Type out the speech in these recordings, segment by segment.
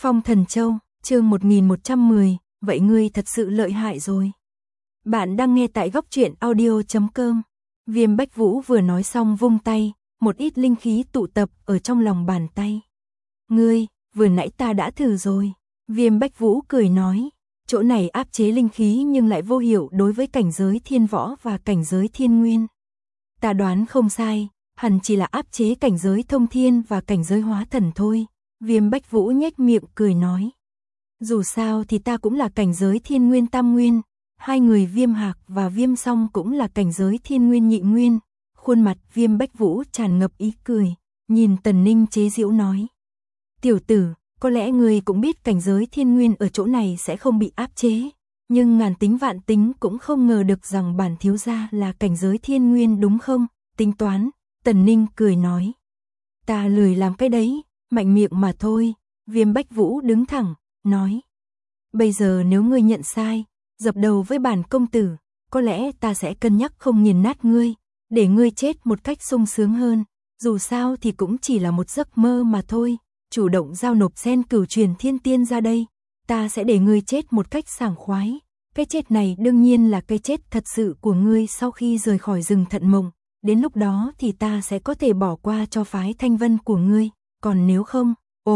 Phong Thần Châu, chương 1110, vậy ngươi thật sự lợi hại rồi. Bạn đang nghe tại góc truyện audio.com. Viêm Bách Vũ vừa nói xong vung tay, một ít linh khí tụ tập ở trong lòng bàn tay. Ngươi, vừa nãy ta đã thử rồi. Viêm Bách Vũ cười nói, chỗ này áp chế linh khí nhưng lại vô hiệu đối với cảnh giới thiên võ và cảnh giới thiên nguyên. Ta đoán không sai, hẳn chỉ là áp chế cảnh giới thông thiên và cảnh giới hóa thần thôi. Viêm Bách Vũ nhếch miệng cười nói. Dù sao thì ta cũng là cảnh giới thiên nguyên tam nguyên, hai người Viêm Hạc và Viêm Song cũng là cảnh giới thiên nguyên nhị nguyên. Khuôn mặt Viêm Bách Vũ tràn ngập ý cười, nhìn Tần Ninh chế giễu nói. Tiểu tử, có lẽ ngươi cũng biết cảnh giới thiên nguyên ở chỗ này sẽ không bị áp chế, nhưng ngàn tính vạn tính cũng không ngờ được rằng bản thiếu gia là cảnh giới thiên nguyên đúng không? Tính toán, Tần Ninh cười nói. Ta lười làm cái đấy, mạnh miệng mà thôi. Viêm Bách Vũ đứng thẳng, nói. Bây giờ nếu ngươi nhận sai, dập đầu với bản công tử, có lẽ ta sẽ cân nhắc không nghiền nát ngươi, để ngươi chết một cách sung sướng hơn. Dù sao thì cũng chỉ là một giấc mơ mà thôi. Chủ động giao nộp sen cửu truyền thiên tiên ra đây, ta sẽ để ngươi chết một cách sảng khoái. Cái chết này đương nhiên là cái chết thật sự của ngươi sau khi rời khỏi rừng Thận Mộng. Đến lúc đó thì ta sẽ có thể bỏ qua cho phái Thanh Vân của ngươi. Còn nếu không,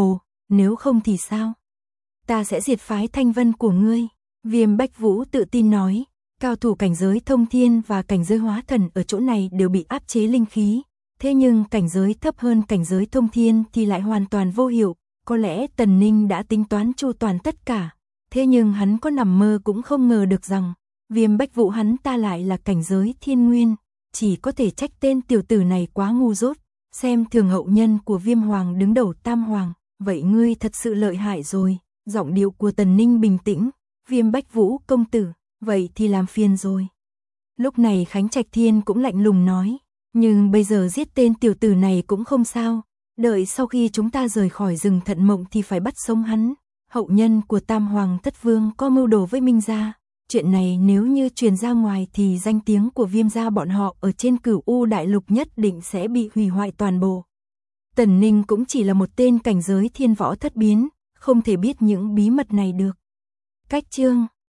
nếu không thì sao? Ta sẽ diệt phái Thanh Vân của ngươi. Viêm Bách Vũ tự tin nói, cao thủ cảnh giới thông thiên và cảnh giới hóa thần ở chỗ này đều bị áp chế linh khí. Thế nhưng cảnh giới thấp hơn cảnh giới thông thiên thì lại hoàn toàn vô hiệu. Có lẽ Tần Ninh đã tính toán chu toàn tất cả. Thế nhưng hắn có nằm mơ cũng không ngờ được rằng Viêm Bách Vũ hắn ta lại là cảnh giới thiên nguyên. Chỉ có thể trách tên tiểu tử này quá ngu dốt. Xem thường hậu nhân của Viêm Hoàng đứng đầu Tam Hoàng. Vậy ngươi thật sự lợi hại rồi. Giọng điệu của Tần Ninh bình tĩnh. Viêm Bách Vũ công tử, vậy thì làm phiền rồi. Lúc này Khánh Trạch Thiên cũng lạnh lùng nói. Nhưng bây giờ giết tên tiểu tử này cũng không sao. Đợi sau khi chúng ta rời khỏi rừng Thận Mộng thì phải bắt sống hắn. Hậu nhân của Tam Hoàng Thất Vương có mưu đồ với Minh gia. Chuyện này nếu như truyền ra ngoài thì danh tiếng của Viêm gia bọn họ ở trên Cửu U Đại Lục nhất định sẽ bị hủy hoại toàn bộ. Tần Ninh cũng chỉ là một tên cảnh giới thiên võ thất biến, không thể biết những bí mật này được. Cách chương